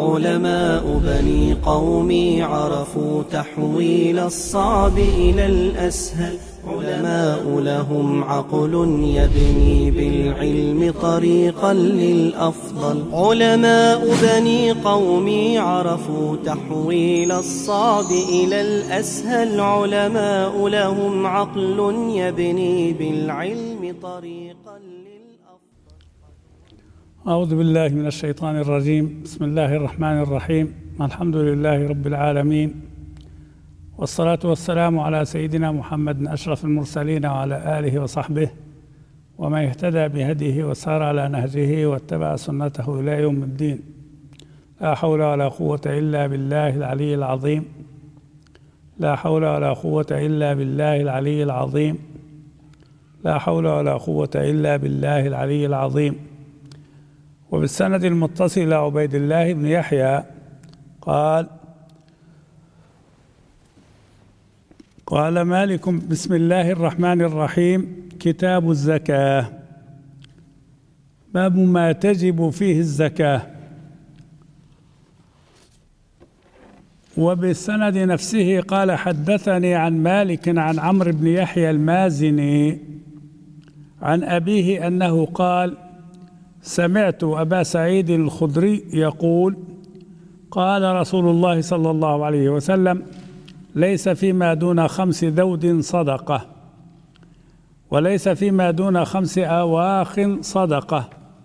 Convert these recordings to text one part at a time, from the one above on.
علماء بني قومي عرفوا تحويل الصعب إلى الأسهل. علماء لهم عقل يبني بالعلم طريقا للأفضل. علماء بني قومي عرفوا تحويل الصعب إلى الأسهل. علماء لهم عقل يبني بالعلم طريقا للأفضل. أعوذ بالله من الشيطان الرجيم. بسم الله الرحمن الرحيم. الحمد لله رب العالمين، والصلاة والسلام على سيدنا محمد أشرف المرسلين وعلى آله وصحبه ومن اهتدى بهديه وسار على نهجه واتبع سنته إلى يوم الدين. لا حول ولا قوة إلا بالله العلي العظيم. لا حول ولا قوة إلا بالله العلي العظيم. لا حول ولا قوة إلا بالله العلي العظيم. وبالسند المتصل إلى عبيد الله بن يحيى قال مالك: بسم الله الرحمن الرحيم. كتاب الزكاة، باب ما تجب فيه الزكاة. وبالسند نفسه قال: حدثني عن مالك عن عمرو بن يحيى المازني عن أبيه أنه قال: سمعت أبا سعيد الخدري يقول: قال رسول الله صلى الله عليه وسلم: ليس فيما دون 5 ذود صدقة، وليس فيما دون 5 أواخ صدقة،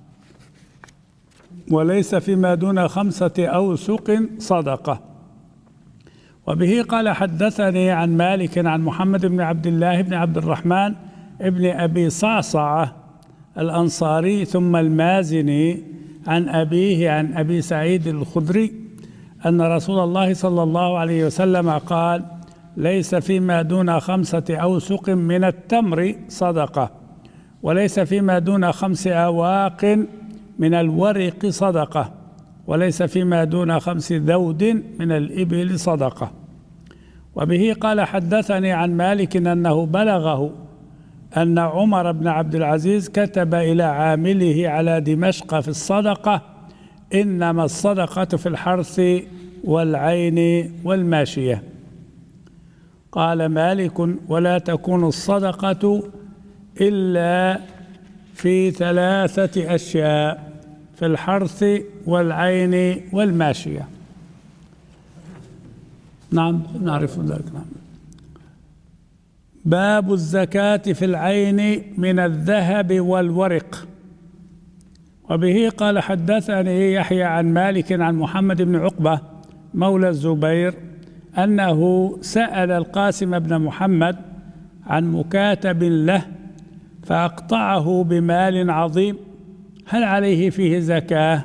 وليس فيما دون 5 أوسق صدقة. وبه قال: حدثني عن مالك عن محمد بن عبد الله بن عبد الرحمن ابن أبي صعصعة الأنصاري ثم المازني عن أبيه عن أبي سعيد الخدري أن رسول الله صلى الله عليه وسلم قال: ليس فيما دون 5 أوسق من التمر صدقة، وليس فيما دون 5 أواق من الورق صدقة، وليس فيما دون 5 ذود من الإبل صدقة. وبه قال: حدثني عن مالك أنه بلغه أن عمر بن عبد العزيز كتب إلى عامله على دمشق في الصدقة: إنما الصدقة في الحرث والعين والماشية. قال مالك: ولا تكون الصدقة إلا في 3 أشياء: في الحرث والعين والماشية. نعم، نعرف ذلك. نعم. باب الزكاة في العين من الذهب والورق. وبه قال: حدثني يحيى عن مالك عن محمد بن عقبة مولى الزبير أنه سأل القاسم بن محمد عن مكاتب له فأقطعه بمال عظيم: هل عليه فيه زكاة؟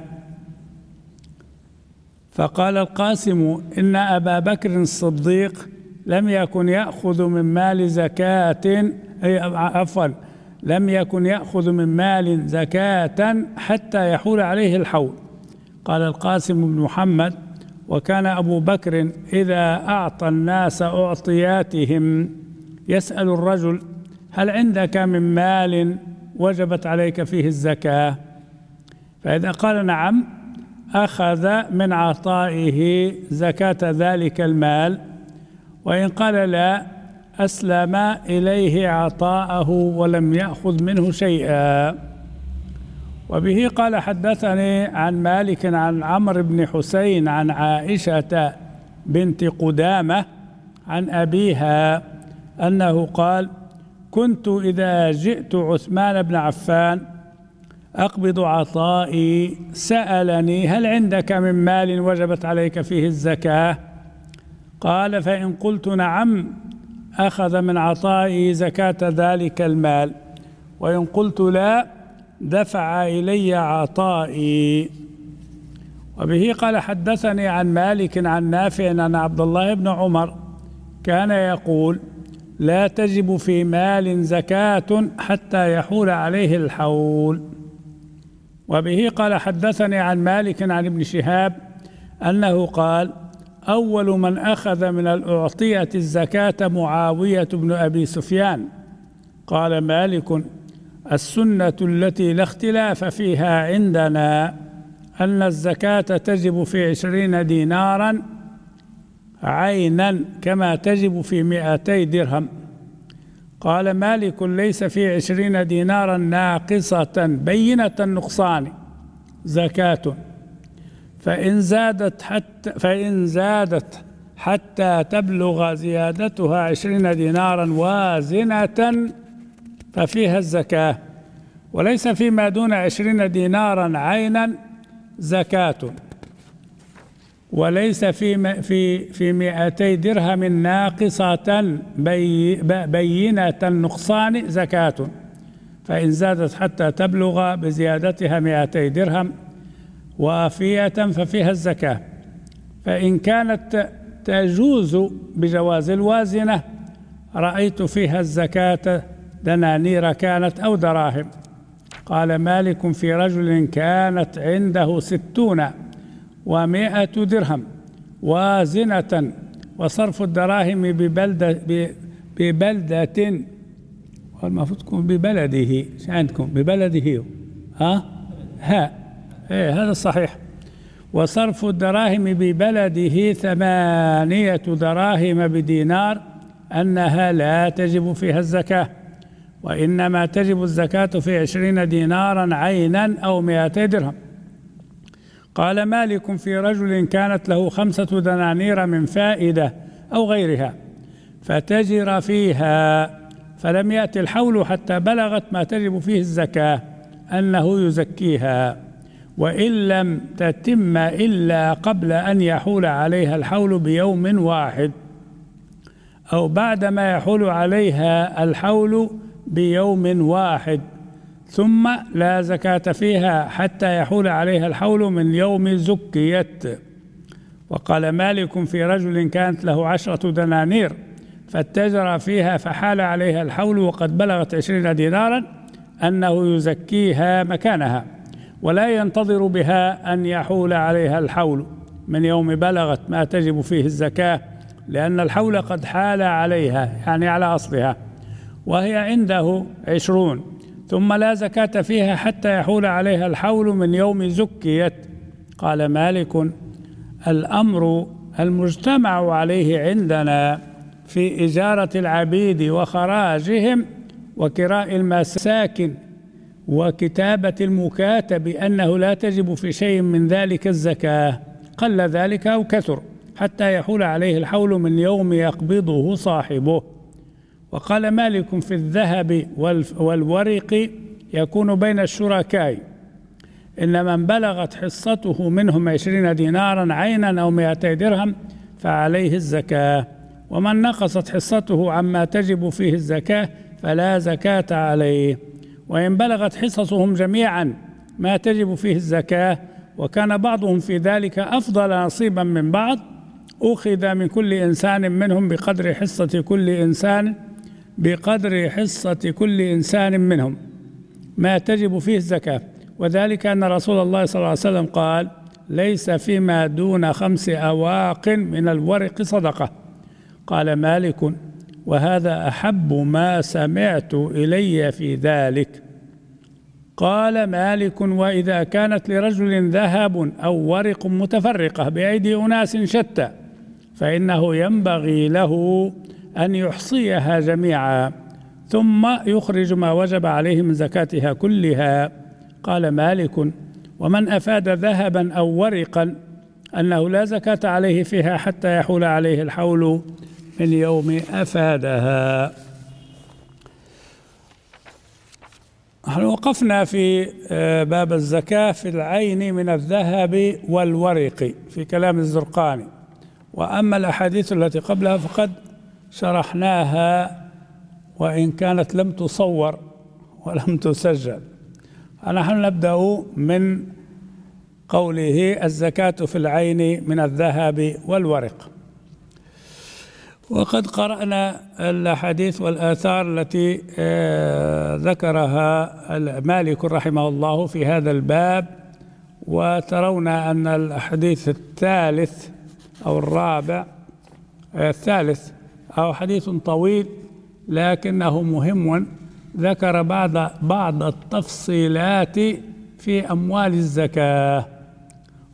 فقال القاسم: إن أبا بكر الصديق لم يكن يأخذ من مال زكاة، لم يكن يأخذ من مال زكاة حتى يحول عليه الحول. قال القاسم بن محمد: وكان أبو بكر إذا أعطى الناس أعطياتهم يسأل الرجل: هل عندك من مال وجبت عليك فيه الزكاة؟ فإذا قال نعم أخذ من عطائه زكاة ذلك المال، وإن قال لا أسلم إليه عطاءه ولم يأخذ منه شيئا. وبه قال: حدثني عن مالك عن عمرو بن حسين عن عائشة بنت قدامة عن أبيها أنه قال: كنت إذا جئت عثمان بن عفان أقبض عطائي سألني: هل عندك من مال وجبت عليك فيه الزكاة؟ قال: فإن قلت نعم أخذ من عطائي زكاة ذلك المال، وإن قلت لا دفع إلي عطائي. وبه قال: حدثني عن مالك عن نافع أن عبد الله بن عمر كان يقول: لا تجب في مال زكاة حتى يحول عليه الحول. وبه قال: حدثني عن مالك عن ابن شهاب أنه قال: أول من أخذ من الأعطية الزكاة معاوية بن أبي سفيان. قال مالك: السنة التي لا اختلاف فيها عندنا أن الزكاة تجب في 20 دينارا عينا كما تجب في 200 درهم. قال مالك ليس في 20 دينارا ناقصة بينة النقصان زكاة، فإن زادت حتى تبلغ زيادتها 20 دينارا وازنة ففيها الزكاة، وليس فيما دون 20 دينارا عينا زكاة، وليس في 200 درهم ناقصة بينة النقصان زكاة، فإن زادت حتى تبلغ بزيادتها 200 درهم وافية ففيها الزكاة. فإن كانت تجوز بجواز الوازنة رأيت فيها الزكاة دنانير كانت أو دراهم. قال مالك في رجل كانت عنده 60 و100 درهم وازنة وصرف الدراهم ببلدة والمفروض تكون ببلده، عندكم ببلده هذا الصحيح، وصرف الدراهم ببلده 8 دراهم بدينار أنها لا تجب فيها الزكاة، وإنما تجب الزكاة في 20 دينارا عينا أو 200 درهم. قال مالك في رجل كانت له 5 دنانير من فائدة أو غيرها فتجر فيها فلم يأتي الحول حتى بلغت ما تجب فيه الزكاة أنه يزكيها، وإن لم تتم إلا قبل أن يحول عليها الحول بيوم واحد أو بعدما يحول عليها الحول بيوم واحد، ثم لا زكاة فيها حتى يحول عليها الحول من يوم زكيت. وقال مالك في رجل كانت له 10 دنانير فاتجر فيها فحال عليها الحول وقد بلغت 20 دينارا أنه يزكيها مكانها، ولا ينتظر بها أن يحول عليها الحول من يوم بلغت ما تجب فيه الزكاة، لأن الحول قد حال عليها يعني على أصلها وهي عنده 20، ثم لا زكاة فيها حتى يحول عليها الحول من يوم زكيت. قال مالك الأمر المجتمع عليه عندنا في إجارة العبيد وخراجهم وكراء المساكن وكتابة المكاتب أنه لا تجب في شيء من ذلك الزكاة، قل ذلك أو كثر، حتى يحول عليه الحول من يوم يقبضه صاحبه. وقال مالك في الذهب والورق يكون بين الشركاء إن من بلغت حصته منهم 20 دينارا عينا أو 200 درهم فعليه الزكاة، ومن نقصت حصته عما تجب فيه الزكاة فلا زكاة عليه. وإن بلغت حصصهم جميعا ما تجب فيه الزكاة وكان بعضهم في ذلك أفضل نصيبا من بعض أخذ من كل إنسان منهم بقدر حصة كل إنسان منهم ما تجب فيه الزكاة، وذلك أن رسول الله صلى الله عليه وسلم قال ليس فيما دون 5 أواق من الورق صدقة. قال مالك وهذا أحب ما سمعت إلي في ذلك. قال مالك وإذا كانت لرجل ذهب أو ورق متفرقة بأيدي أناس شتى فإنه ينبغي له أن يحصيها جميعا ثم يخرج ما وجب عليه من زكاتها كلها. قال مالك ومن أفاد ذهبا أو ورقا أنه لا زكاة عليه فيها حتى يحول عليه الحول من يوم أفادها. نحن وقفنا في باب الزكاة في العين من الذهب والورق في كلام الزرقاني، وأما الأحاديث التي قبلها فقد شرحناها وإن كانت لم تصور ولم تسجل. نحن نبدأ من قوله الزكاة في العين من الذهب والورق. وقد قرأنا الأحاديث والآثار التي ذكرها مالك رحمه الله في هذا الباب، وترون أن الحديث الثالث أو الرابع الثالث أو حديث طويل لكنه مهم، ذكر بعض التفصيلات في أموال الزكاة.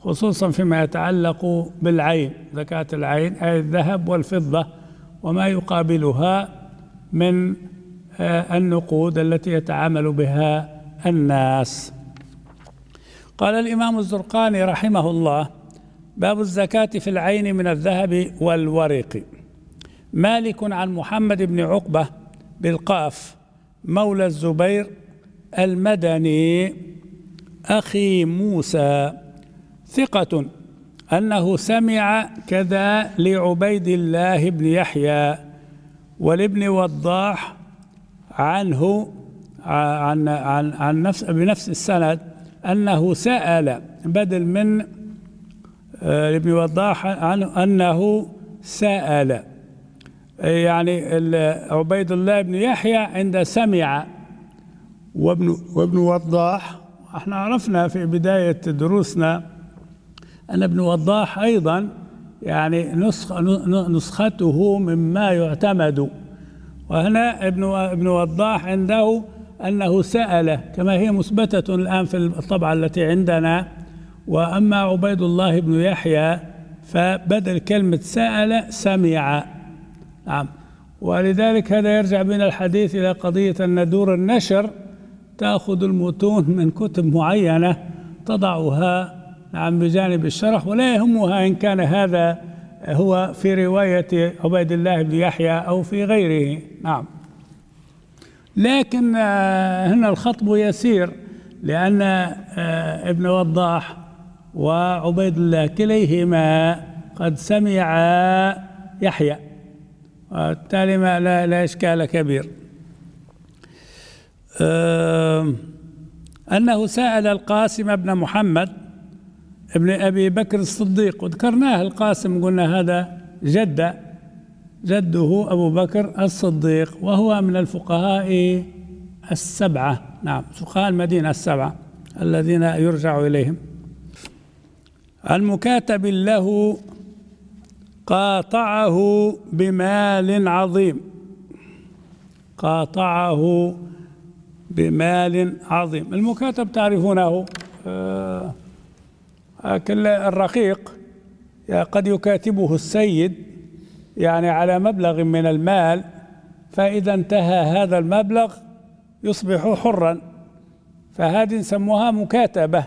خصوصا فيما يتعلق بالعين، زكاة العين أي الذهب والفضة وما يقابلها من النقود التي يتعامل بها الناس. قال الإمام الزرقاني رحمه الله: باب الزكاة في العين من الذهب والورق. مالك عن محمد بن عقبة بالقاف مولى الزبير المدني أخي موسى ثقة أنه سمع كذا لعبيد الله بن يحيى ولابن وضاح عنه عن بنفس السند أنه سأل، بدل من ابن وضاح عنه أنه سأل، يعني عبيد الله بن يحيى عند سمع، وابن وضاح احنا عرفنا في بداية دروسنا أن ابن وضاح أيضا يعني نسخته مما يعتمد، وهنا ابن وضاح عنده أنه سأل كما هي مثبتة الآن في الطبعة التي عندنا. وأما عبيد الله بن يحيى فبدل كلمة سأل سمع. نعم، ولذلك هذا يرجع بنا الحديث إلى قضية أن دور النشر تأخذ المتون من كتب معينة تضعها نعم بجانب الشرح، ولا يهمها إن كان هذا هو في رواية عبيد الله بن يحيى أو في غيره. نعم، لكن هنا الخطب يسير، لأن ابن وضاح وعبيد الله كليهما قد سمع يحيى، وبالتالي لا إشكال كبير. أنه سأل القاسم بن محمد ابن أبي بكر الصديق، وذكرناه القاسم قلنا هذا جده أبو بكر الصديق، وهو من الفقهاء السبعة. نعم، فقهاء المدينة السبعة الذين يرجع إليهم. المكاتب له قاطعه بمال عظيم، قاطعه بمال عظيم. المكاتب تعرفونه، الرقيق قد يكاتبه السيد يعني على مبلغ من المال، فإذا انتهى هذا المبلغ يصبح حرا، فهذه نسموها مكاتبة.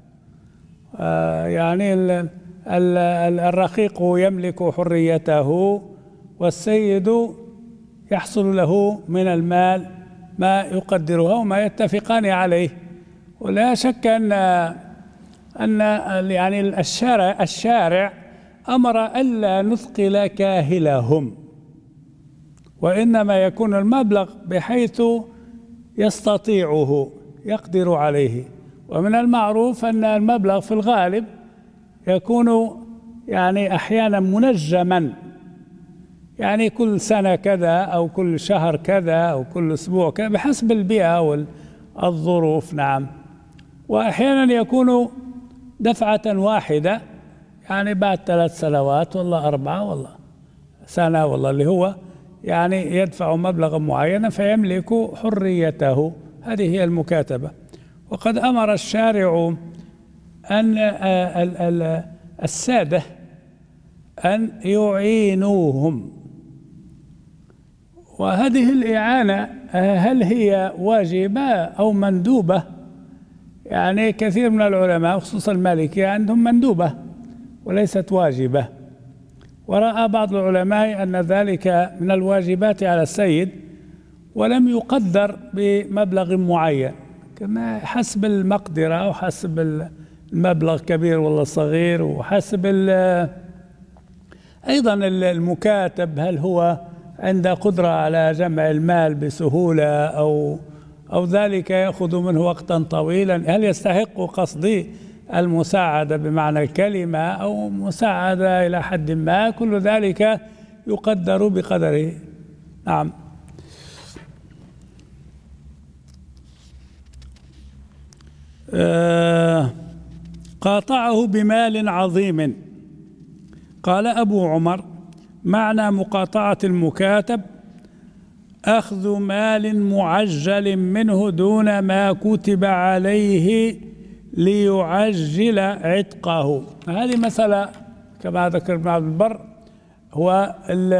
يعني الرقيق يملك حريته والسيد يحصل له من المال ما يقدرها وما يتفقان عليه. ولا شك أن يعني الشارع أمر ألا نثقل كاهلهم، وإنما يكون المبلغ بحيث يستطيعه يقدر عليه. ومن المعروف أن المبلغ في الغالب يكون يعني أحيانا منجما، يعني كل سنة كذا أو كل شهر كذا أو كل أسبوع كذا بحسب البيئة والظروف. نعم، وأحيانا يكون دفعة واحدة، يعني بعد 3 سنوات والله 4 والله سنة والله، اللي هو يعني يدفع مبلغا معينا فيملك حريته. هذه هي المكاتبة. وقد أمر الشارع أن السادة أن يعينوهم. وهذه الإعانة هل هي واجبة أو مندوبة؟ يعني كثير من العلماء خصوصا المالكية عندهم مندوبة وليست واجبة، ورأى بعض العلماء أن ذلك من الواجبات على السيد، ولم يقدر بمبلغ معين، كما حسب المقدرة وحسب المبلغ كبير ولا صغير، وحسب أيضا المكاتب هل هو عنده قدرة على جمع المال بسهولة أو ذلك يأخذ منه وقتا طويلا، هل يستحق قصدي المساعدة بمعنى الكلمة أو مساعدة إلى حد ما، كل ذلك يقدر بقدره. نعم. قاطعه بمال عظيم. قال أبو عمر: معنى مقاطعة المكاتب أخذ مال معجل منه دون ما كتب عليه ليعجل عتقه. هذه مسألة كما ذكر ابن عبد البر، هو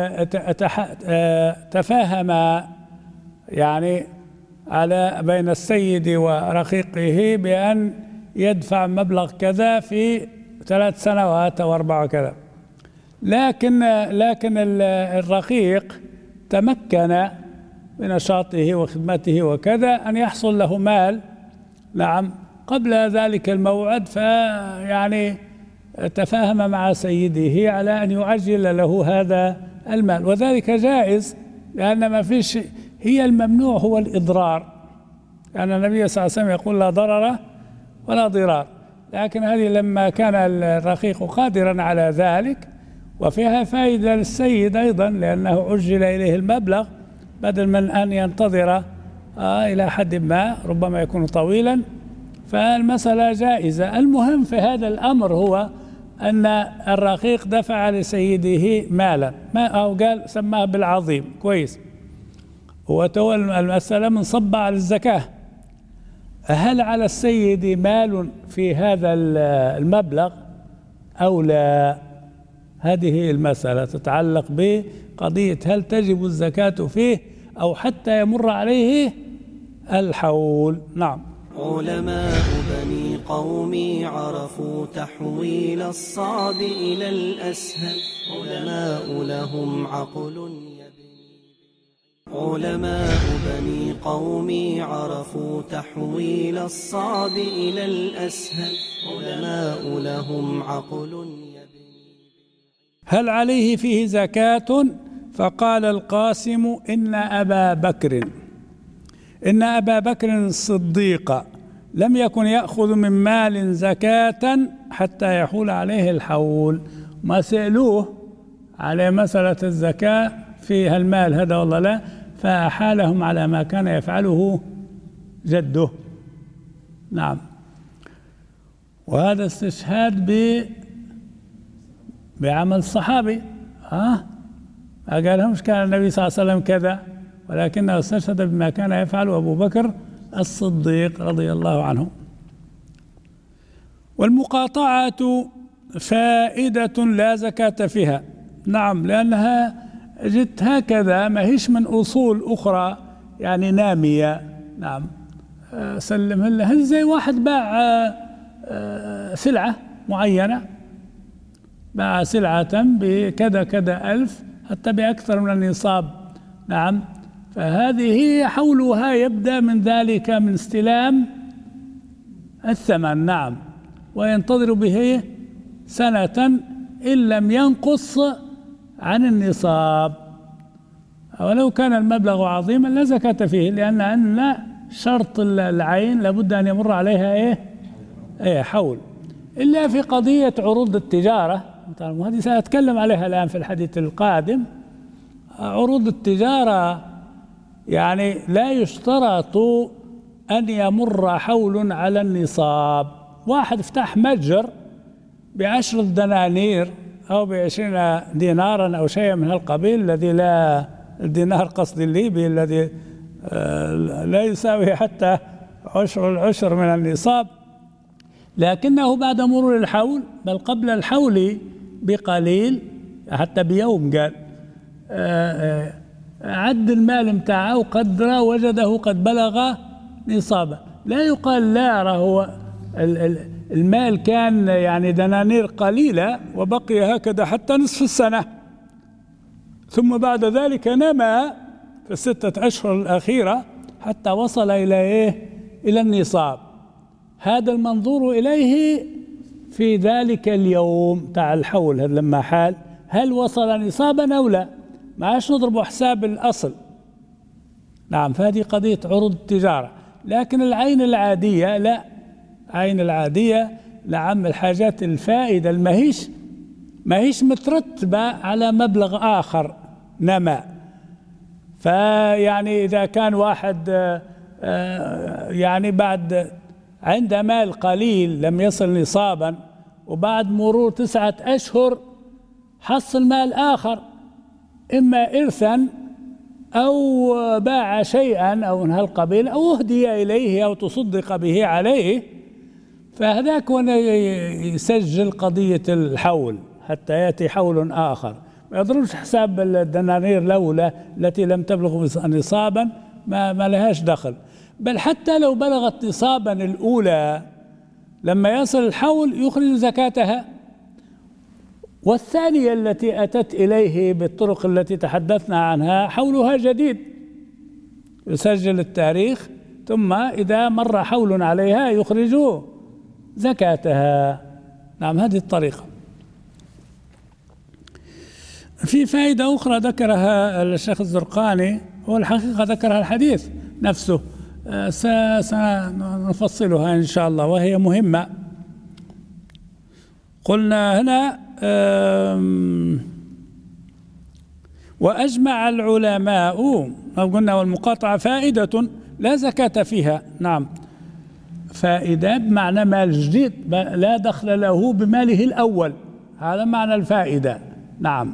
تفاهم يعني على بين السيد ورقيقه بأن يدفع مبلغ كذا في 3 سنوات أو 4 كذا، لكن الرقيق تمكن بنشاطه وخدمته وكذا أن يحصل له مال نعم قبل ذلك الموعد، فيعني تفاهم مع سيده على أن يعجل له هذا المال، وذلك جائز لأن ما فيش، هي الممنوع هو الإضرار، لأن النبي صلى الله عليه وسلم يقول لا ضرر ولا ضرار، لكن هذه لما كان الرقيق قادرا على ذلك، وفيها فائدة للسيد أيضا لأنه عجل إليه المبلغ بدل من أن ينتظر إلى حد ما ربما يكون طويلا، فالمسألة جائزة. المهم في هذا الأمر هو أن الرقيق دفع لسيده مالا، ما أو قال سماه بالعظيم كويس، وتولى المسألة من صب على الزكاة، هل على السيد مال في هذا المبلغ أو لا؟ هذه المسألة تتعلق بقضية هل تجب الزكاة فيه أو حتى يمر عليه الحول. نعم. علماء بني قومي عرفوا تحويل الصعب إلى الأسهل، علماء لهم عقل علماء بني قومي عرفوا تحويل الصعب إلى الأسهل، علماء لهم عقل هل عليه فيه زكاة؟ فقال القاسم إن أبا بكر الصديق لم يكن يأخذ من مال زكاة حتى يحول عليه الحول. ما سألوه على مسألة الزكاة في المال هذا والله لا، فأحالهم على ما كان يفعله جده. نعم. وهذا استشهاد بعمل الصحابي، ما قالهمش كان النبي صلى الله عليه وسلم كذا، ولكنه استشهد بما كان يفعله أبو بكر الصديق رضي الله عنه. والمقاطعة فائدة لا زكاة فيها. نعم، لأنها جت هكذا، ما هيش من أصول أخرى يعني نامية. نعم. سلم هل زي واحد باع سلعة معينة، باع سلعة بكذا كذا ألف حتى بأكثر من النصاب. نعم. فهذه حولها يبدأ من ذلك من استلام الثمن. نعم. وينتظر به سنة إن لم ينقص عن النصاب، ولو كان المبلغ عظيما لا زكاة فيه، لأن شرط العين لابد أن يمر عليها حول، إلا في قضية عروض التجارة، وهذه سأتكلم عليها الآن في الحديث القادم. عروض التجارة يعني لا يشترط أن يمر حول على النصاب. واحد افتح متجر ب10 دنانير أو ب20 دينارا أو شيء من هالقبيل، الذي لا الدينار قصد الليبي الذي لا يساوي حتى عشر من النصاب، لكنه بعد مرور الحول بل قبل الحول بقليل حتى بيوم قال عد المال متاعه وقدره وجده قد بلغ نصابه. لا يقال لا راهو المال كان يعني دنانير قليلة وبقي هكذا حتى نصف السنة، ثم بعد ذلك نما في 6 أشهر الأخيرة حتى وصل إلى إلى النصاب. هذا المنظور إليه في ذلك اليوم تاع الحول، هذا لما حال هل وصل نصابا أو لا، ما عادش نضرب حساب الأصل. نعم. فهذه قضية عروض التجارة. لكن العين العادية لا، عين العادية نعم الحاجات الفائدة ما هيش مترتبة على مبلغ آخر نما. فيعني إذا كان واحد يعني بعد عند مال قليل لم يصل نصابا، وبعد مرور 9 أشهر حصل مال آخر، إما إرثا أو باع شيئا أو من هالقبيل أو أهدي إليه أو تصدق به عليه، فهذاك هو يسجل قضية الحول حتى يأتي حول آخر، ما يضربش حساب الدنانير الأولى التي لم تبلغ نصابا، ما لهاش دخل. بل حتى لو بلغت نصابا الأولى لما يصل الحول يخرج زكاتها. والثانية التي أتت إليه بالطرق التي تحدثنا عنها حولها جديد، يسجل التاريخ ثم إذا مر حول عليها يخرج زكاتها. نعم، هذه الطريقة. في فائدة أخرى ذكرها الشيخ الزرقاني، هو الحقيقة ذكرها الحديث نفسه، سنفصلها إن شاء الله وهي مهمة. قلنا هنا وأجمع العلماء، قلنا والمقاطعة فائدة لا زكاة فيها. نعم، فائدة بمعنى مال جديد لا دخل له بماله الأول، هذا معنى الفائدة. نعم،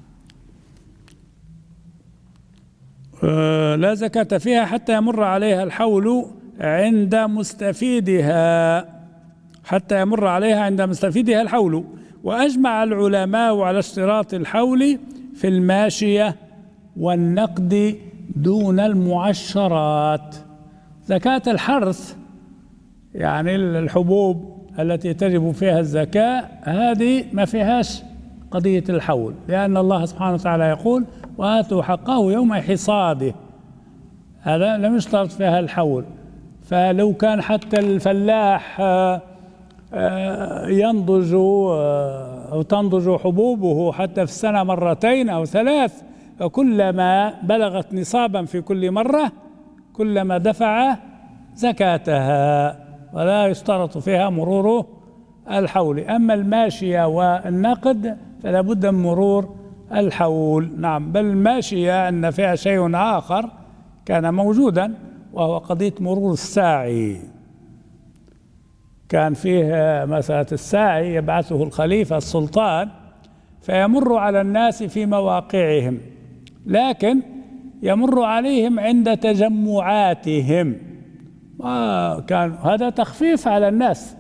لا زكاة فيها حتى يمر عليها الحول عند مستفيدها، حتى يمر عليها عند مستفيدها الحول. وأجمع العلماء على اشتراط الحول في الماشية والنقد دون المعشرات. زكاة الحرث يعني الحبوب التي تجب فيها الزكاة هذه ما فيهاش قضية الحول، لأن الله سبحانه وتعالى يقول وآتوا حقه يوم حصاده، هذا لم يشترط فيها الحول. فلو كان حتى الفلاح ينضج أو تنضج حبوبه حتى في السنة مرتين أو ثلاث، فكلما بلغت نصابا في كل مرة كلما دفع زكاتها، ولا يشترط فيها مرور الحول. أما الماشية والنقد فلا بد من مرور الحول. نعم، بل الماشية أن فيها شيء آخر كان موجودا وهو قضية مرور الساعي. كان فيه مسألة الساعي يبعثه الخليفة السلطان فيمر على الناس في مواقعهم، لكن يمر عليهم عند تجمعاتهم، كان هذا تخفيف على الناس،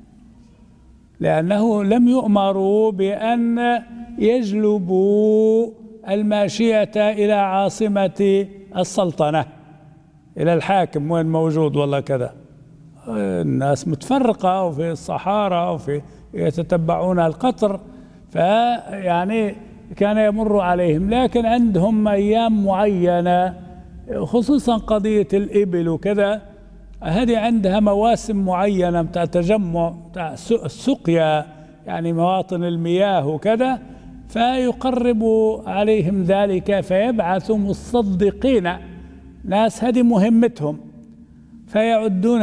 لأنه لم يؤمروا بأن يجلبوا الماشية إلى عاصمة السلطنة، إلى الحاكم وين موجود والله كذا. الناس متفرقة وفي الصحارى وفي يتتبعون القطر، فيعني كان يمر عليهم، لكن عندهم أيام معينة خصوصا قضية الإبل وكذا، هذه عندها مواسم معينة بتاع تجمع بتاع السقيا، يعني مواطن المياه وكذا، فيقرب عليهم ذلك فيبعث مصدقين ناس هذه مهمتهم، فيعدون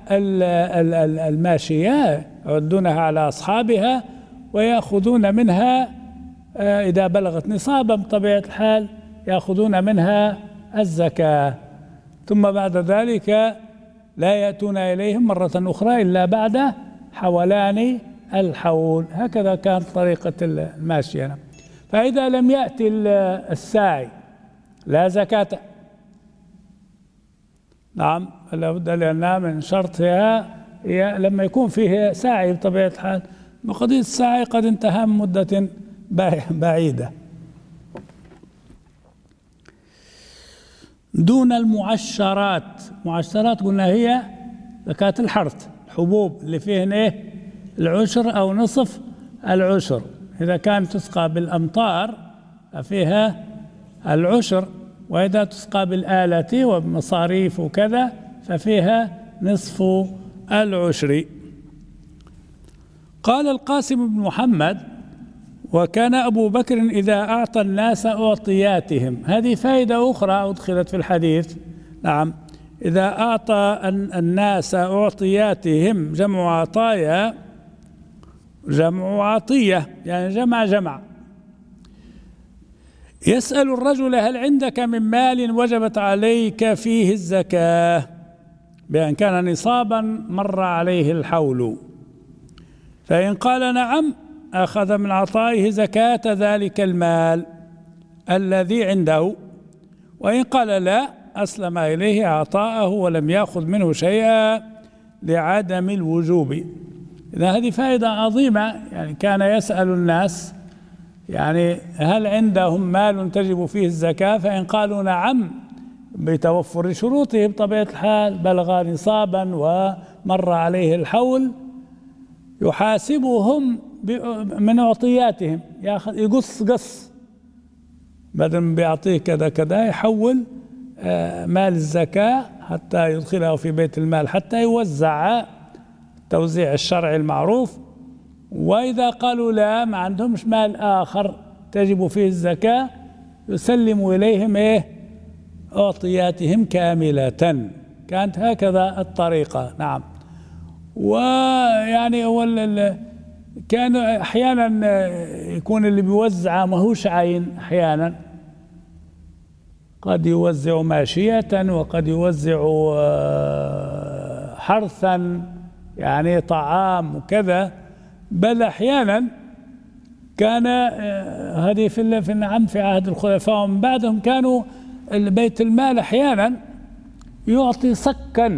الماشية يعدونها على أصحابها ويأخذون منها إذا بلغت نصابا بطبيعة الحال يأخذون منها الزكاة، ثم بعد ذلك لا يأتون إليهم مرة أخرى إلا بعد حولان الحول. هكذا كانت طريقة الماشية. فإذا لم يأتي الساعي لا زكاة. نعم، لابد لأنها من شرطها هي لما يكون فيه ساعي بطبيعة الحال، وقضية الساعي قد انتهى من مدة بعيدة. دون المعشرات، معشرات قلنا هي زكاة الحرث، الحبوب اللي فيهن ايه العشر أو نصف العشر، إذا كانت تسقى بالأمطار فيها العشر، وإذا تسقى بالآلة وبمصاريف وكذا ففيها نصف العشر. قال القاسم بن محمد: وكان أبو بكر إذا أعطى الناس أعطياتهم. هذه فائدة أخرى أدخلت في الحديث. نعم، إذا أعطى الناس أعطياتهم، جمع عطايا جمع عطية، يعني جمع. يسأل الرجل: هل عندك من مال وجبت عليك فيه الزكاة؟ بأن كان نصابا مر عليه الحول، فإن قال نعم أخذ من عطائه زكاة ذلك المال الذي عنده، وإن قال لا أسلم إليه عطاءه ولم يأخذ منه شيئا، لعدم الوجوب. إذا هذه فائدة عظيمة. يعني كان يسأل الناس يعني هل عندهم مال تجب فيه الزكاة؟ فإن قالوا نعم بتوفر شروطه بطبيعة الحال بلغ نصابا ومر عليه الحول، يحاسبهم من عطياتهم، ياخذ يقص قص، بدل ما بيعطيه كذا كذا يحول مال الزكاة حتى يدخله في بيت المال حتى يوزع التوزيع الشرعي المعروف. وإذا قالوا لا ما عندهمش مال آخر تجب فيه الزكاة يسلم إليهم عطياتهم كاملة. كانت هكذا الطريقة. نعم. ويعني كان أحيانا يكون اللي بيوزع ما هوش عين، أحيانا قد يوزع ماشية وقد يوزع حرثا يعني طعام وكذا، بل أحيانا كان هذه في النعم في عهد الخلفاء ومن بعدهم كانوا بيت المال أحيانا يعطي صكا،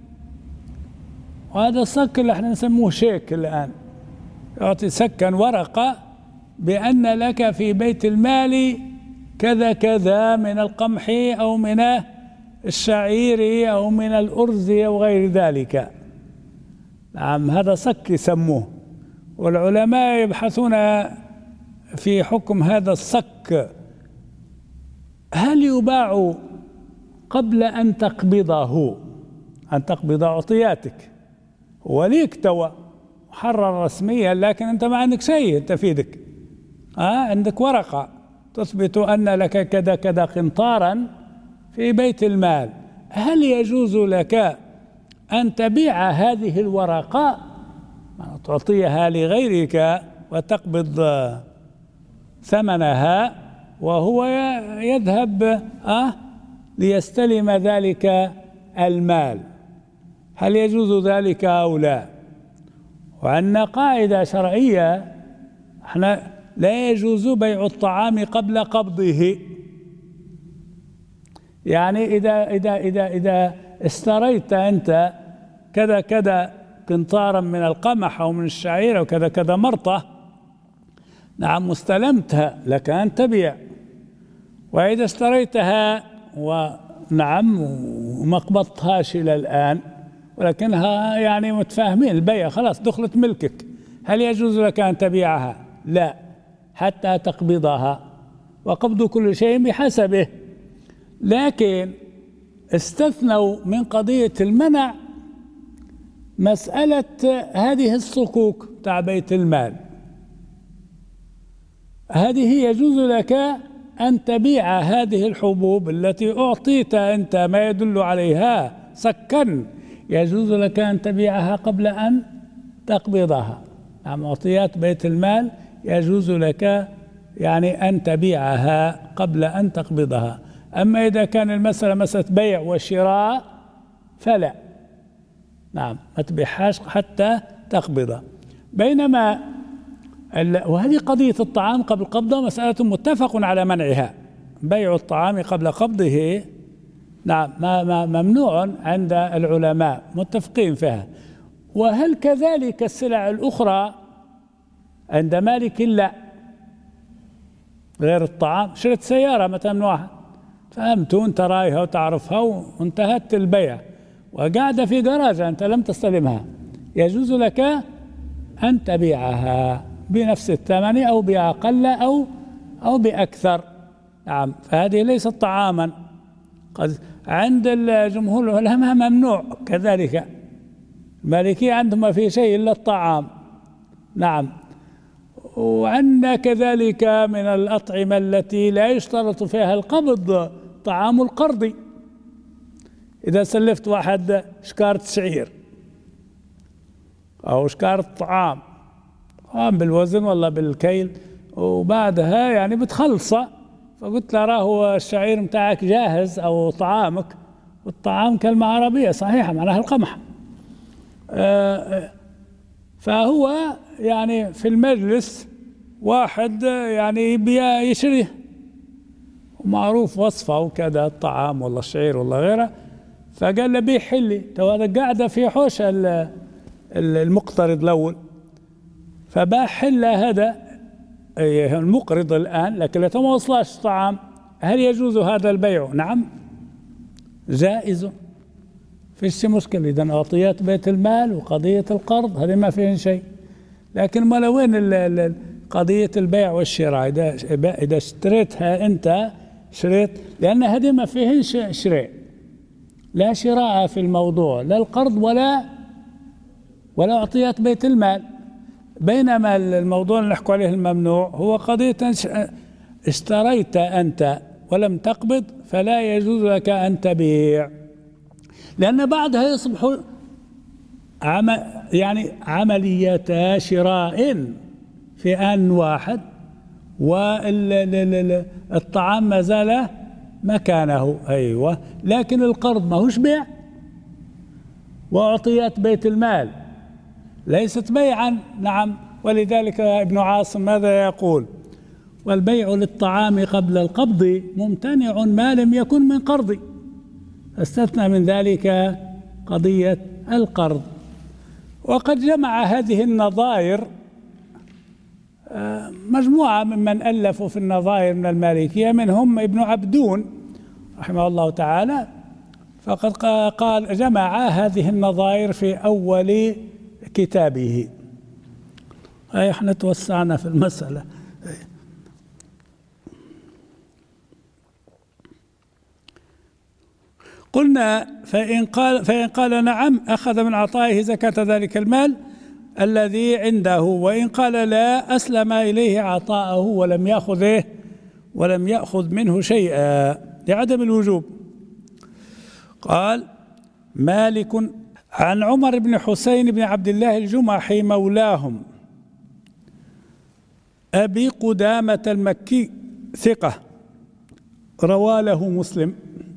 وهذا الصك اللي احنا نسموه شيك الآن، يعطي سكا ورقة بأن لك في بيت المال كذا كذا من القمح أو من الشعير أو من الأرز أو غير ذلك. نعم، هذا صك يسموه. والعلماء يبحثون في حكم هذا الصك، هل يباع قبل أن تقبضه، أن تقبض عطياتك؟ هو ليك توا محرر رسميا لكن أنت ما عندك شيء، أنت في يدك عندك ورقة تثبت أن لك كذا كذا قنطارا في بيت المال، هل يجوز لك أن تبيع هذه الورقة تعطيها لغيرك وتقبض ثمنها وهو يذهب ليستلم ذلك المال؟ هل يجوز ذلك أو لا؟ وعندنا قاعدة شرعية، احنا لا يجوز بيع الطعام قبل قبضه. يعني إذا استريت أنت كذا كذا قنطارا من القمح أو من الشعير أو كذا كذا مرطة، نعم مستلمتها لك أن تبيع. وإذا اشتريتها ونعم وما قبضتهاش إلى الآن ولكنها يعني متفاهمين البيع خلاص دخلت ملكك، هل يجوز لك أن تبيعها؟ لا، حتى تقبضها، وقبض كل شيء بحسبه. لكن استثنوا من قضية المنع مسألة هذه الصكوك تاع بيت المال، هذه يجوز لك أن تبيع هذه الحبوب التي أعطيت أنت ما يدل عليها سكا، يجوز لك أن تبيعها قبل أن تقبضها. نعم، عطيات بيت المال يجوز لك يعني أن تبيعها قبل أن تقبضها. أما إذا كان المسألة مسألة بيع وشراء فلا، نعم ما تبيعهاش حتى تقبضها. بينما وهذه قضية الطعام قبل قبضه مسألة متفق على منعها، بيع الطعام قبل قبضه نعم ممنوع عند العلماء، متفقين فيها. وهل كذلك السلع الأخرى عند مالك؟ لا، غير الطعام. شريت سيارة مثلا من واحد، فهمت وانت رايها وتعرفها وانتهت البيع وقاعدة في جراجة أنت لم تستلمها، يجوز لك أن تبيعها بنفس الثمن أو بأقل أو بأكثر. نعم، فهذه ليست طعاما. قد عند الجمهور العلماء ممنوع كذلك، المالكية عندهم ما في شيء إلا الطعام. نعم. وعندنا كذلك من الأطعمة التي لا يشترط فيها القبض طعام القرض. إذا سلفت واحد شكارة شعير أو شكارة طعام بالوزن ولا بالكيل وبعدها يعني بتخلصه، فقلت له راه الشعير متاعك جاهز أو طعامك، والطعام كلمة عربية صحيحة معناها القمح، فهو يعني في المجلس واحد يعني يشريه ومعروف وصفه وكذا الطعام ولا الشعير ولا غيره، فقال له بيع حلي، تو هذا قاعدة في حوش المقترض الأول، فباع حلة هذا المقرض الآن، لكن لو ما وصلش طعام، هل يجوز هذا البيع؟ نعم جائز، فيش مشكلة. إذا أعطيات بيت المال وقضية القرض هذه ما فيهن شيء. لكن ما وين قضية البيع والشراء؟ إذا اشتريتها أنت شريت، لأن هذه ما فيهن شراء، لا شراء في الموضوع، لا القرض ولا أعطيات بيت المال. بينما الموضوع اللي نحكوا عليه الممنوع هو قضية اشتريت أنت ولم تقبض، فلا يجوز لك أن تبيع، لأن بعدها يصبح يعني عملية شراء في آن واحد، والطعام ما زال مكانه. أيوة، لكن القرض ما هوش بيع، وأعطيات بيت المال ليست بيعا. نعم، ولذلك ابن عاصم ماذا يقول؟ والبيع للطعام قبل القبض ممتنع ما لم يكن من قرض، استثنى من ذلك قضية القرض. وقد جمع هذه النظائر مجموعة ممن ألفوا في النظائر من المالكية، منهم ابن عبدون رحمه الله تعالى، فقد قال جمع هذه النظائر في أول كتابه. احنا توسعنا في المسألة. قلنا فإن قال نعم أخذ من عطائه زكاة ذلك المال الذي عنده، وإن قال لا أسلم إليه عطاءه ولم يأخذ منه شيئا لعدم الوجوب. قال مالك عن عمر بن حسين بن عبد الله الجمحي مولاهم أبي قدامة المكي ثقة، روى له مسلم،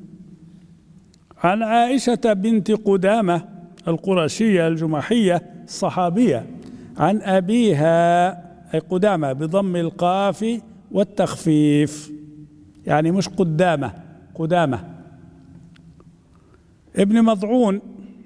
عن عائشة بنت قدامة القرشية الجمحية الصحابية عن أبيها أي قدامة بضم القاف والتخفيف، يعني مش قدامة ابن مضعون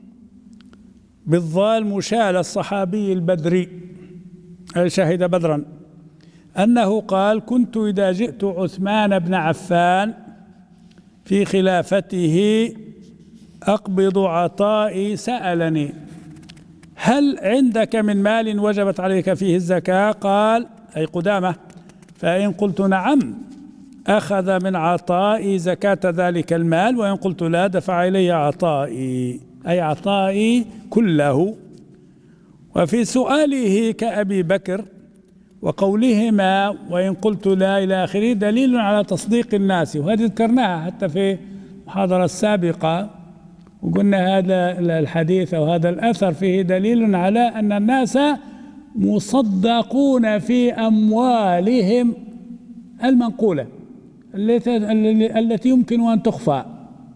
بالضال مشال الصحابي البدري شهد بدرا، أنه قال كنت إذا جئت عثمان بن عفان في خلافته أقبض عطائي سألني هل عندك من مال وجبت عليك فيه الزكاة؟ قال أي قدامة، فإن قلت نعم أخذ من عطائي زكاة ذلك المال، وإن قلت لا دفع إلي عطائي أي عطائي كله. وفي سؤاله كأبي بكر وقولهما وإن قلت لا إلى آخره دليل على تصديق الناس، وهذه ذكرناها حتى في المحاضرة السابقة، وقلنا هذا الحديث أو هذا الأثر فيه دليل على أن الناس مصدقون في أموالهم المنقولة التي يمكن أن تخفى،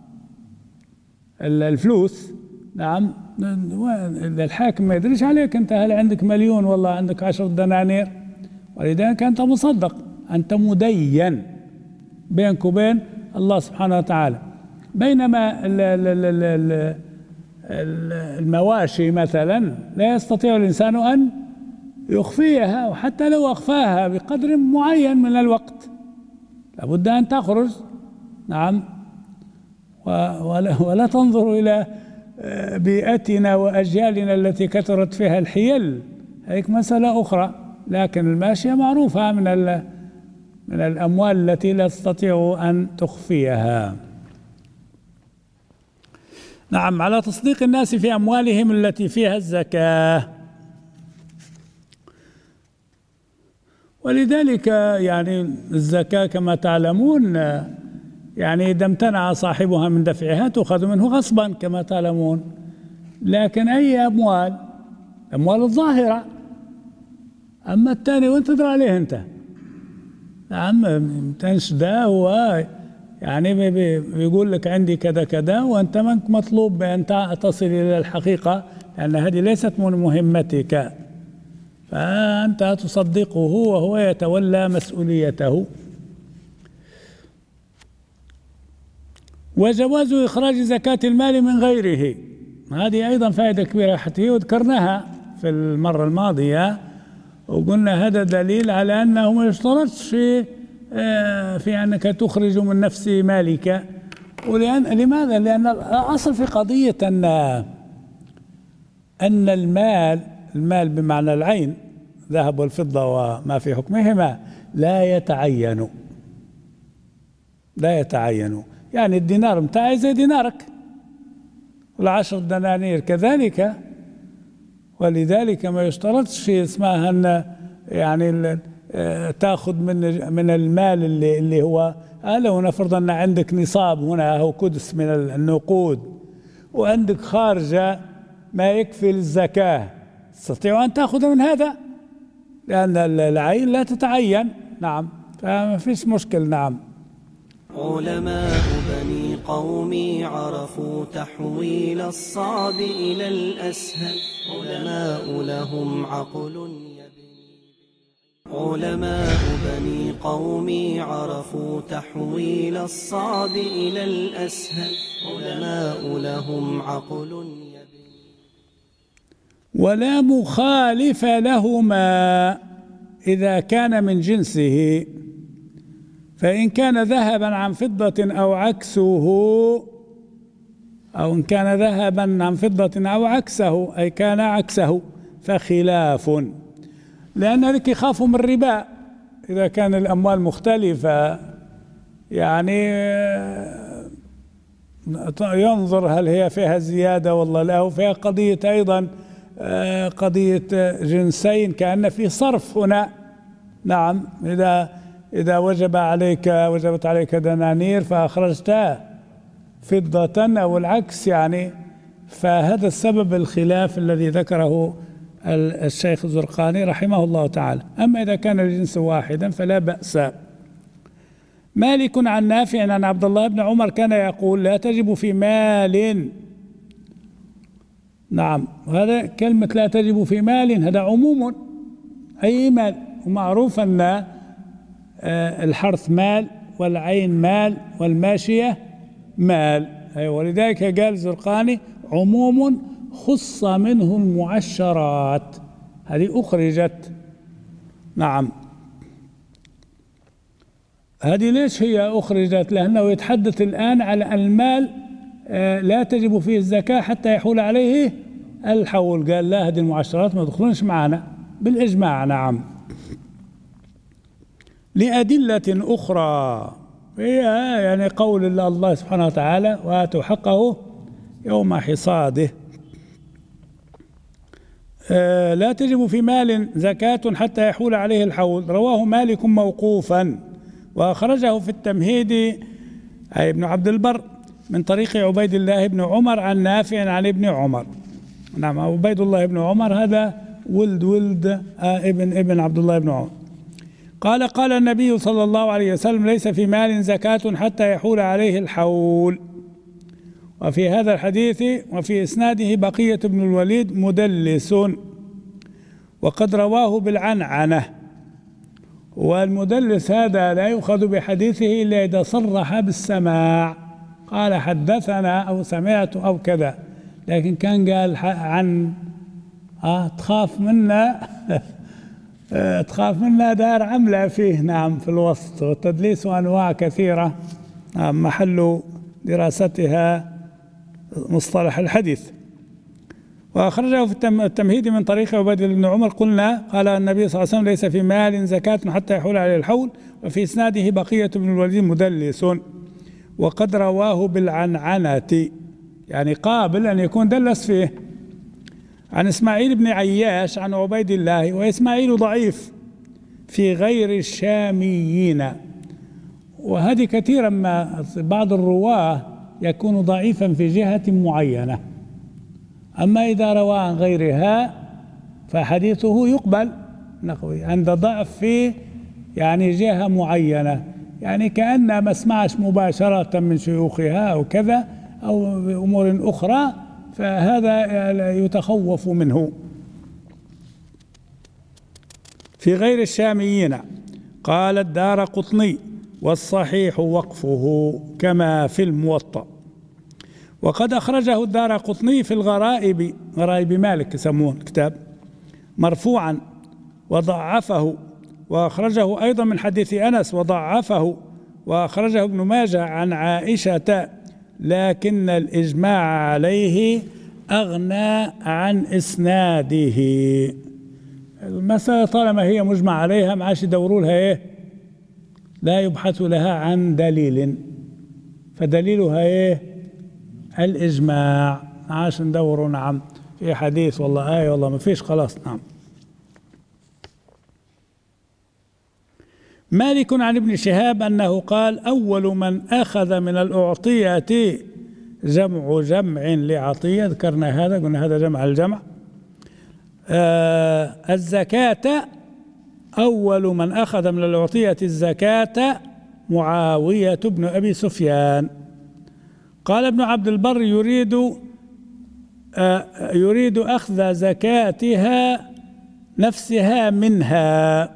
الفلوس. نعم، الحاكم ما يدريش عليك أنت هل عندك مليون والله عندك 10 دنانير، ولذلك أنت مصدق، أنت مدين بينك وبين الله سبحانه وتعالى. بينما المواشي مثلا لا يستطيع الإنسان أن يخفيها، وحتى لو أخفاها بقدر معين من الوقت لابد أن تخرج. نعم، ولا تنظر إلى بيئتنا وأجيالنا التي كثرت فيها الحيل، هيك مسألة أخرى. لكن الماشية معروفة من الأموال التي لا تستطيع أن تخفيها. نعم، على تصديق الناس في أموالهم التي فيها الزكاة. ولذلك يعني الزكاة كما تعلمون يعني إذا امتنع صاحبها من دفعها تؤخذ منه غصبا كما تعلمون. لكن أي أموال الظاهرة، أما الثاني وانت تدري عليه أنت. نعم، تنشده هو يعني بيقول لك عندي كذا كذا، وأنت منك مطلوب بأن تصل إلى الحقيقة، لأن هذه ليست من مهمتك، فأنت تصدقه وهو يتولى مسؤوليته. وجواز إخراج زكاة المال من غيره، هذه أيضا فائدة كبيرة حتى وذكرناها في المرة الماضية، وقلنا هذا دليل على أنه ما يشترطش في أنك تخرج من نفس مالك. لماذا؟ لأن الأصل في قضية أن المال بمعنى العين، الذهب والفضة وما في حكمهما، لا يتعين. يعني الدينار متاعي زي دينارك، وال10 دنانير كذلك. ولذلك ما يشترطش في اسمها أن يعني تأخذ من المال اللي هو لو نفرض أن عندك نصاب هنا هو قدس من النقود، وعندك خارجة ما يكفي للزكاة، تستطيع أن تأخذ من هذا، لأن العين لا تتعين. نعم، فما فيش مشكل. نعم. علماء بني قومي عرفوا تحويل الصعب إلى الأسهل، علماء لهم عقل علماء بني قومي عرفوا تحويل الصعب إلى الأسهل، علماء لهم عقل ولا مخالف لهما إذا كان من جنسه، فإن كان ذهبا عن فضة أو عكسه، أو إن كان ذهبا عن فضة أو عكسه، أي كان عكسه، فخلاف، لأن ذلك يخافوا من الربا إذا كان الأموال مختلفة. يعني ينظر هل هي فيها زيادة والله لا، وفيها قضية أيضا قضية جنسين، كأن في صرف هنا. نعم، إذا وجبت عليك دنانير فأخرجت فضة أو العكس، يعني فهذا السبب الخلاف الذي ذكره الشيخ الزرقاني رحمه الله تعالى. أما إذا كان الجنس واحدا فلا بأس. مالك عن نافع عن عبد الله بن عمر كان يقول: لا تجب في مال. نعم، هذا كلمة لا تجب في مال هذا عموم أي مال، ومعروف أن الحرث مال، والعين مال، والماشية مال. ولذلك قال الزرقاني: عموم خص منه المعشرات، هذه أخرجت. نعم، هذه ليش هي أخرجت؟ لأنه يتحدث الآن على المال لا تجب فيه الزكاة حتى يحول عليه الحول. قال لا، هذه المعشرات ما تدخلونش معنا بالإجماع. نعم، لأدلة أخرى، هي يعني قول الله سبحانه وتعالى: وآتوا حقه يوم حصاده. لا تجب في مال زكاة حتى يحول عليه الحول. رواه مالك موقوفا، وأخرجه في التمهيد أي ابن عبد البر من طريق عبيد الله بن عمر عن نافع عن ابن عمر. نعم، عبيد الله بن عمر هذا ولد ابن عبد الله بن عمر. قال النبي صلى الله عليه وسلم: ليس في مال زكاة حتى يحول عليه الحول. وفي هذا الحديث وفي إسناده بقية بن الوليد مدلس، وقد رواه بالعنعنة، والمدلس هذا لا يؤخذ بحديثه إلا إذا صرح بالسماع، قال حدثنا أو سمعت أو كذا. لكن كان قال عن تخاف منا دار عملة فيه. نعم، في الوسط. والتدليس أنواع كثيرة محل دراستها مصطلح الحديث. وأخرجه في التمهيد من طريق عبيد بن عمر قلنا قال النبي صلى الله عليه وسلم: ليس في مال زكاة حتى يحول عليه الحول. وفي إسناده بقية بن الوليد مدلس، وقد رواه بالعنعنة، يعني قابل أن يكون دلس فيه، عن إسماعيل بن عياش عن عبيد الله. وإسماعيل ضعيف في غير الشاميين، وهذه كثيرا ما بعض الرواة يكون ضعيفا في جهة معينة، أما إذا روى عن غيرها فحديثه يقبل نقوي عند ضعف في يعني جهة معينة، يعني كأن ما اسمعش مباشرة من شيوخها أو كذا أو بأمور أخرى، فهذا يتخوف منه. في غير الشاميين قال الدارقطني: والصحيح وقفه كما في الموطأ. وقد أخرجه الدارقطني في الغرائب، غرائب مالك يسمون كتاب، مرفوعا وضعفه، وأخرجه أيضا من حديث أنس وضعفه، وأخرجه ابن ماجه عن عائشة، لكن الإجماع عليه أغنى عن إسناده. المسألة طالما هي مجمع عليها ما عادش يدوروا لها إيه، لا يبحث لها عن دليل، فدليلها إيه؟ الإجماع. ما عادش ندوروا نعم في حديث والله آية والله ما فيش، خلاص. نعم. مالك عن ابن شهاب أنه قال: أول من أخذ من الأعطية جمع لعطية، ذكرنا هذا، قلنا هذا جمع الجمع. الزكاة، أول من أخذ من الأعطية الزكاة معاوية بن أبي سفيان. قال ابن عبد البر: يريد أخذ زكاتها نفسها منها،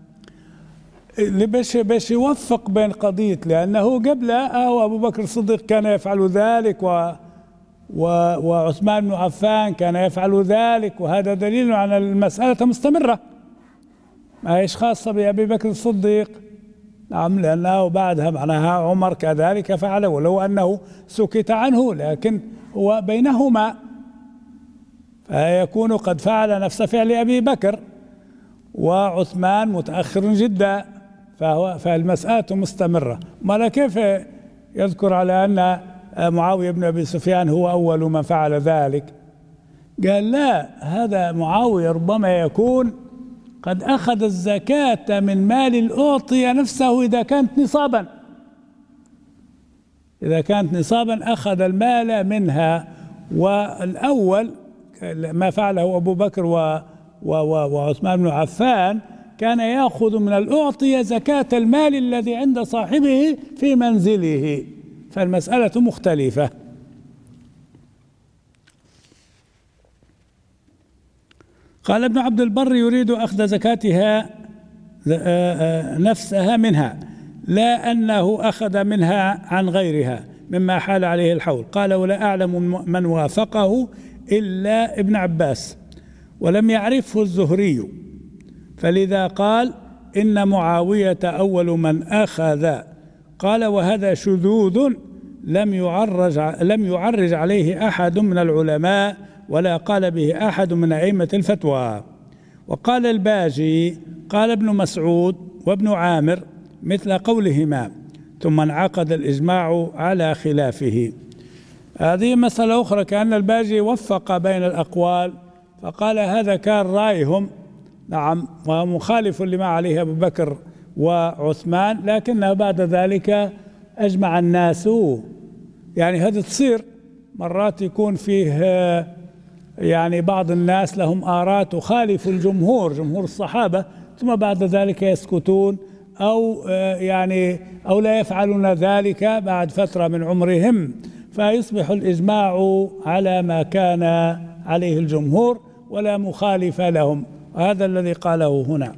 باش يوفق بين قضية، لأنه قبل أبو بكر الصديق كان يفعل ذلك، وعثمان بن عفان كان يفعل ذلك، وهذا دليل على المسألة مستمرة، ما هيش خاصة بأبي بكر الصديق. نعم، لأنه بعدها معناها عمر كذلك فعل، ولو أنه سكت عنه، لكن هو بينهما، فيكون قد فعل نفس فعل أبي بكر، وعثمان متأخر جدا، فالمسألة مستمرة. ما كيف يذكر على أن معاوية بن أبي سفيان هو أول من فعل ذلك؟ قال لا، هذا معاوية ربما يكون قد أخذ الزكاة من مال الأعطية نفسه إذا كانت نصابا، إذا كانت نصابا أخذ المال منها. والأول ما فعله أبو بكر وعثمان بن عفان كان يأخذ من الأعطية زكاة المال الذي عند صاحبه في منزله، فالمسألة مختلفة. قال ابن عبد البر: يريد أخذ زكاتها نفسها منها، لا أنه أخذ منها عن غيرها مما حال عليه الحول. قال: ولا أعلم من وافقه إلا ابن عباس، ولم يعرفه الزهري، فلذا قال: إن معاوية أول من أخذ. قال: وهذا شذوذ لم يعرج عليه أحد من العلماء، ولا قال به أحد من أئمة الفتوى. وقال الباجي: قال ابن مسعود وابن عامر مثل قولهما، ثم انعقد الإجماع على خلافه. هذه مسألة أخرى، كأن الباجي وفق بين الأقوال، فقال هذا كان رأيهم، نعم، ومخالف لما عليه أبو بكر وعثمان، لكنه بعد ذلك أجمع الناس. يعني هذا تصير مرات، يكون فيه يعني بعض الناس لهم آراء تخالف الجمهور، جمهور الصحابة، ثم بعد ذلك يسكتون، أو يعني أو لا يفعلون ذلك بعد فترة من عمرهم، فيصبح الإجماع على ما كان عليه الجمهور ولا مخالف لهم. هذا الذي قاله هنا.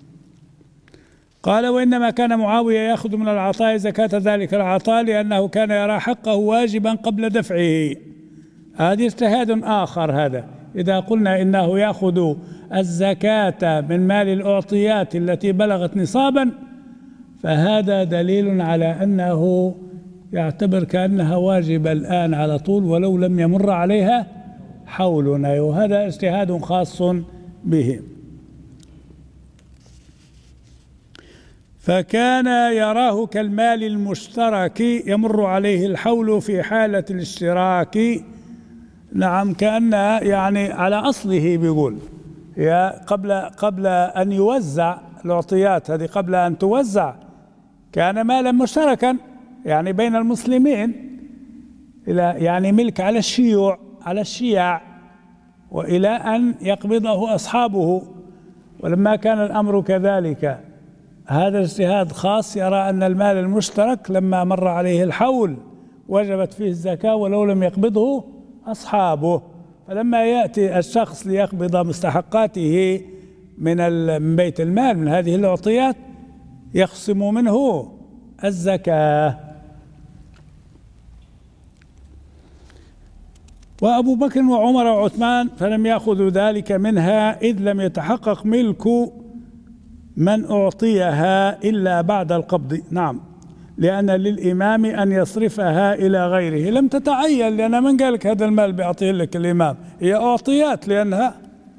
قال: وإنما كان معاوية يأخذ من العطاء زكاة ذلك العطاء لأنه كان يرى حقه واجبا قبل دفعه. هذا اجتهاد آخر. هذا إذا قلنا إنه يأخذ الزكاة من مال الأعطيات التي بلغت نصابا، فهذا دليل على أنه يعتبر كأنها واجبة الآن على طول ولو لم يمر عليها حولنا، وهذا اجتهاد خاص به. فكان يراه كالمال المشترك يمر عليه الحول في حالة الاشتراك. نعم، كأن يعني على أصله بيقول، هي قبل أن يوزع الأعطيات هذه، قبل أن توزع كان مالا مشتركا يعني بين المسلمين، إلى يعني ملك على الشيع وإلى أن يقبضه أصحابه. ولما كان الأمر كذلك، هذا اجتهاد خاص يرى أن المال المشترك لما مر عليه الحول وجبت فيه الزكاة ولو لم يقبضه أصحابه. فلما يأتي الشخص ليقبض مستحقاته من بيت المال من هذه الأعطيات، يخصم منه الزكاة. وأبو بكر وعمر وعثمان فلم يأخذوا ذلك منها، إذ لم يتحقق ملك من أعطيها إلا بعد القبض. نعم، لأن للإمام أن يصرفها إلى غيره. لم تتعين، لأن من قال لك هذا المال بيعطيه لك الإمام؟ هي أعطيات لأنها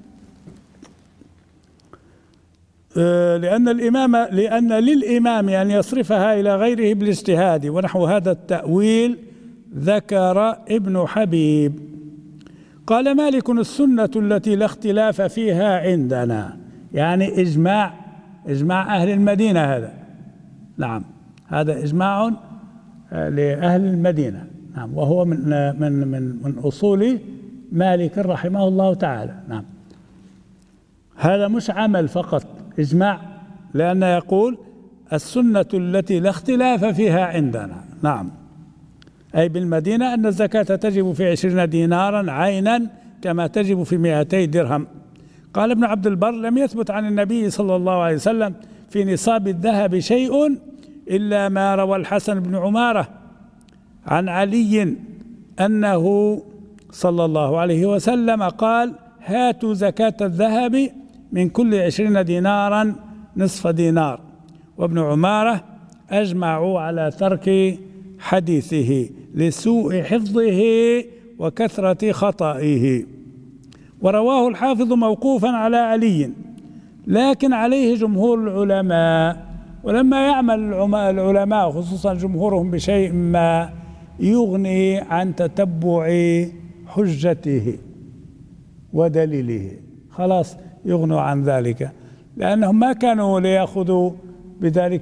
لأن للإمام أن يصرفها إلى غيره بالاجتهاد، ونحو هذا التأويل ذكر ابن حبيب. قال مالك: السنة التي لا اختلاف فيها عندنا، يعني إجماع أهل المدينة هذا. نعم، هذا إجماع لأهل المدينة. نعم، وهو من أصول مالك رحمه الله تعالى. نعم، هذا مش عمل فقط، إجماع، لأنه يقول السنة التي لا اختلاف فيها عندنا. نعم، أي بالمدينة أن الزكاة تجب في 20 دينارا عينا كما تجب في 200 درهم. قال ابن عبد البر: لم يثبت عن النبي صلى الله عليه وسلم في نصاب الذهب شيء إلا ما روى الحسن بن عمارة عن علي أنه صلى الله عليه وسلم قال: هاتوا زكاة الذهب من كل 20 دينارا نصف دينار. وابن عمارة أجمعوا على ترك حديثه لسوء حفظه وكثرة خطئه. ورواه الحافظ موقوفا على علي، لكن عليه جمهور العلماء. ولما يعمل العلماء خصوصا جمهورهم بشيء ما يغني عن تتبع حجته ودليله، خلاص يغنوا عن ذلك، لأنهم ما كانوا ليأخذوا بذلك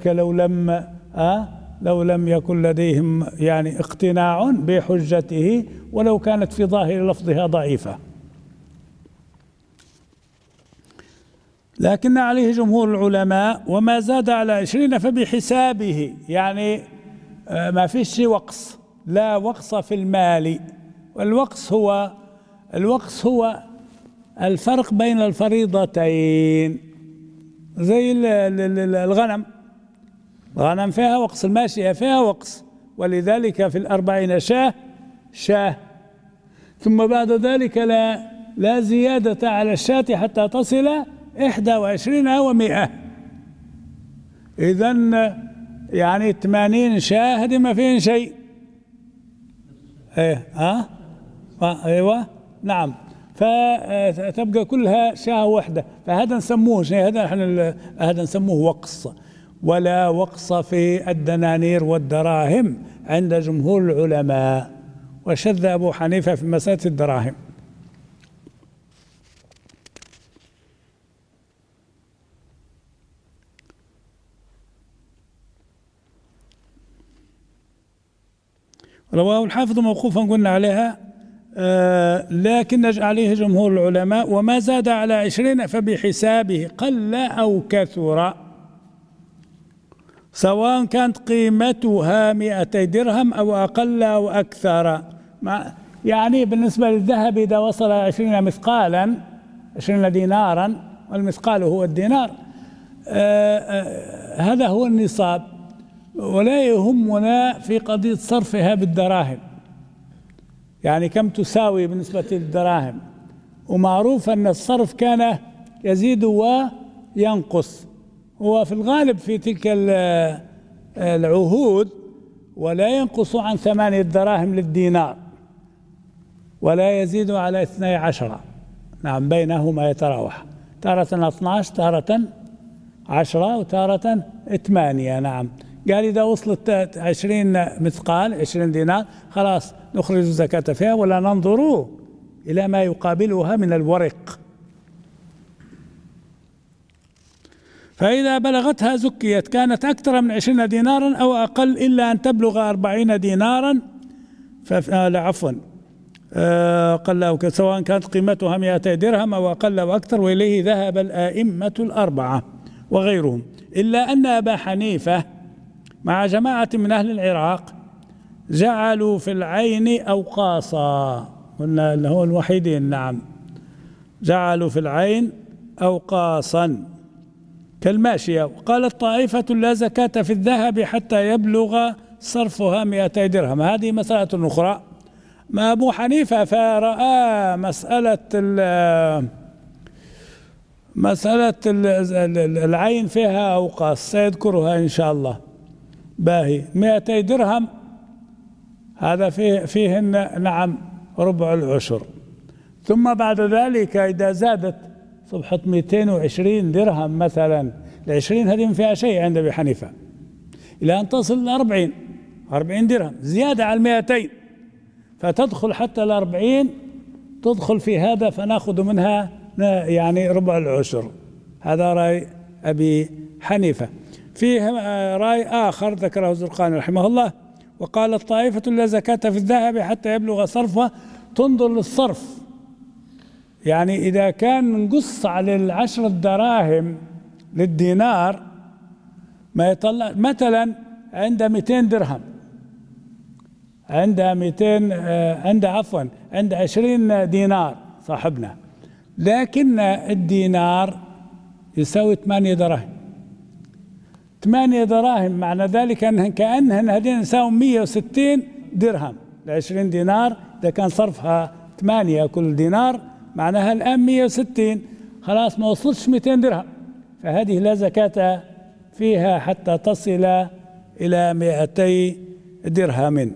لو لم يكن لديهم يعني اقتناع بحجته، ولو كانت في ظاهر لفظها ضعيفة. لكن عليه جمهور العلماء. وما زاد على 20 فبحسابه، يعني ما فيش وقص، لا وقص في المال. والوقص هو الفرق بين الفريضتين، زي الغنم فيها وقص، الماشية فيها وقص، ولذلك في 40 شاة، ثم بعد ذلك لا زيادة على الشاة حتى تصل 21 أو 100. إذن يعني 80 شاة هذه ما فيهن شيء. أيوة، نعم، فتبقى كلها شاة واحدة، فهذا نسموه هذا نسموه وقص. ولا وقص في الدنانير والدراهم عند جمهور العلماء، وشذ أبو حنيفة في مسألة الدراهم. رواه الحافظ موقوفا قلنا عليها، لكن عليه جمهور العلماء. وما زاد على 20 فبحسابه قل أو كثر، سواء كانت قيمتها 200 درهم أو أقل أو أكثر. يعني بالنسبة للذهب إذا وصل 20 مثقالا 20 دينارا، والمثقال هو الدينار، هذا هو النصاب. ولا يهمنا في قضية صرفها بالدراهم، يعني كم تساوي بالنسبة للدراهم. ومعروف أن الصرف كان يزيد وينقص، هو في الغالب في تلك العهود، ولا ينقص عن 8 دراهم للدينار، ولا يزيد على 12. نعم، بينهما يتراوح، تارة 12، تارة 10، وتارة 8. نعم، قال إذا وصلت 20 مثقال 20 دينار خلاص نخرج الزكاة فيها، ولا ننظر إلى ما يقابلها من الورق. فإذا بلغتها زكيت، كانت أكثر من 20 دينارا أو أقل إلا أن تبلغ 40 دينارا قل، سواء كانت قيمتها 200 درهم أو أقل أو أكثر. وإليه ذهب الآئمة الأربعة وغيرهم، إلا أن أبا حنيفة مع جماعة من أهل العراق جعلوا في العين أوقاصا، قلنا اللي هو الوحيدين. نعم، جعلوا في العين أوقاصا، كالماشية. وقالت طائفة لا زكاة في الذهب حتى يبلغ صرفها 200 درهم. هذه مسألة أخرى. ما أبو حنيفة فرأى مسألة العين فيها أوقاس، سيذكرها إن شاء الله. باهي 200 درهم هذا فيهن نعم ربع العشر. ثم بعد ذلك إذا زادت صبحت 220 درهم مثلا، ال20 هذه ما فيها شيء عند أبي حنيفة، إلى أن تصل ل 40 درهم زيادة على 200، فتدخل حتى ال40 تدخل في هذا، فناخذ منها يعني ربع العشر. هذا رأي أبي حنيفة. فيه رأي آخر ذكره الزرقاني رحمه الله، وقال الطائفة لا زكاة في الذهب حتى يبلغ صرفه. تنظر للصرف، يعني إذا كان نقص على 10 دراهم للدينار ما يطلع، مثلا عند 200 درهم، عند 20 دينار صاحبنا، لكن الدينار يساوي 8 دراهم. 8 دراهم معنى ذلك أنهن كأنهن هذين يساوي 160 درهم. ل20 دينار إذا كان صرفها 8 كل دينار معناها الآن 160، خلاص ما وصلتش 200 درهم، فهذه لا زكاة فيها حتى تصل إلى 200 درهم.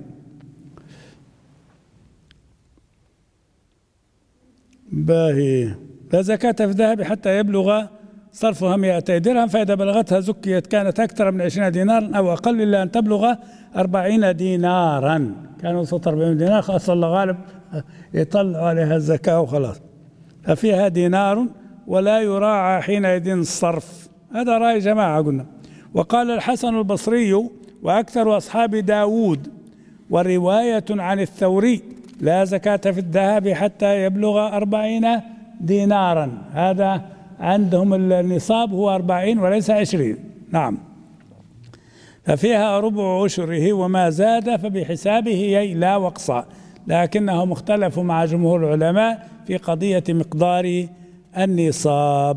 باهي لا زكاة في الذهب حتى يبلغ صرفها 200 درهم، فإذا بلغتها زكيت كانت أكثر من 20 دينارا أو أقل، إلا أن تبلغ 40 دينارا. كان وصلت 40 دينار خلاص الله غالب يطلع عليها الزكاة وخلاص، ففيها دينار ولا يراعى حينئذ الصرف. هذا رأي جماعة قلنا. وقال الحسن البصري وأكثر أصحاب داود ورواية عن الثوري لا زكاة في الذهب حتى يبلغ 40 دينارا. هذا عندهم النصاب هو 40 وليس 20. نعم، ففيها ربع عشره، وما زاد فبحسابه لا وقصا، لكنهم اختلفوا مع جمهور العلماء في قضية مقدار النصاب.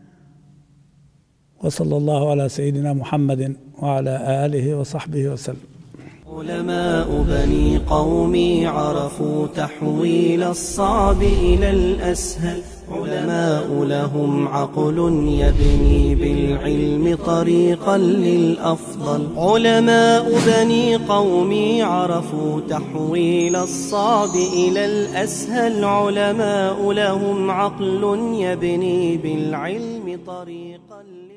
وصلى الله على سيدنا محمد وعلى آله وصحبه وسلم. علماء بني قومي عرفوا تحويل الصعب إلى الأسهل. علماء لهم عقل يبني بالعلم طريقا للأفضل. علماء بني قومي عرفوا تحويل الصعب إلى الأسهل. علماء لهم عقل يبني بالعلم طريقا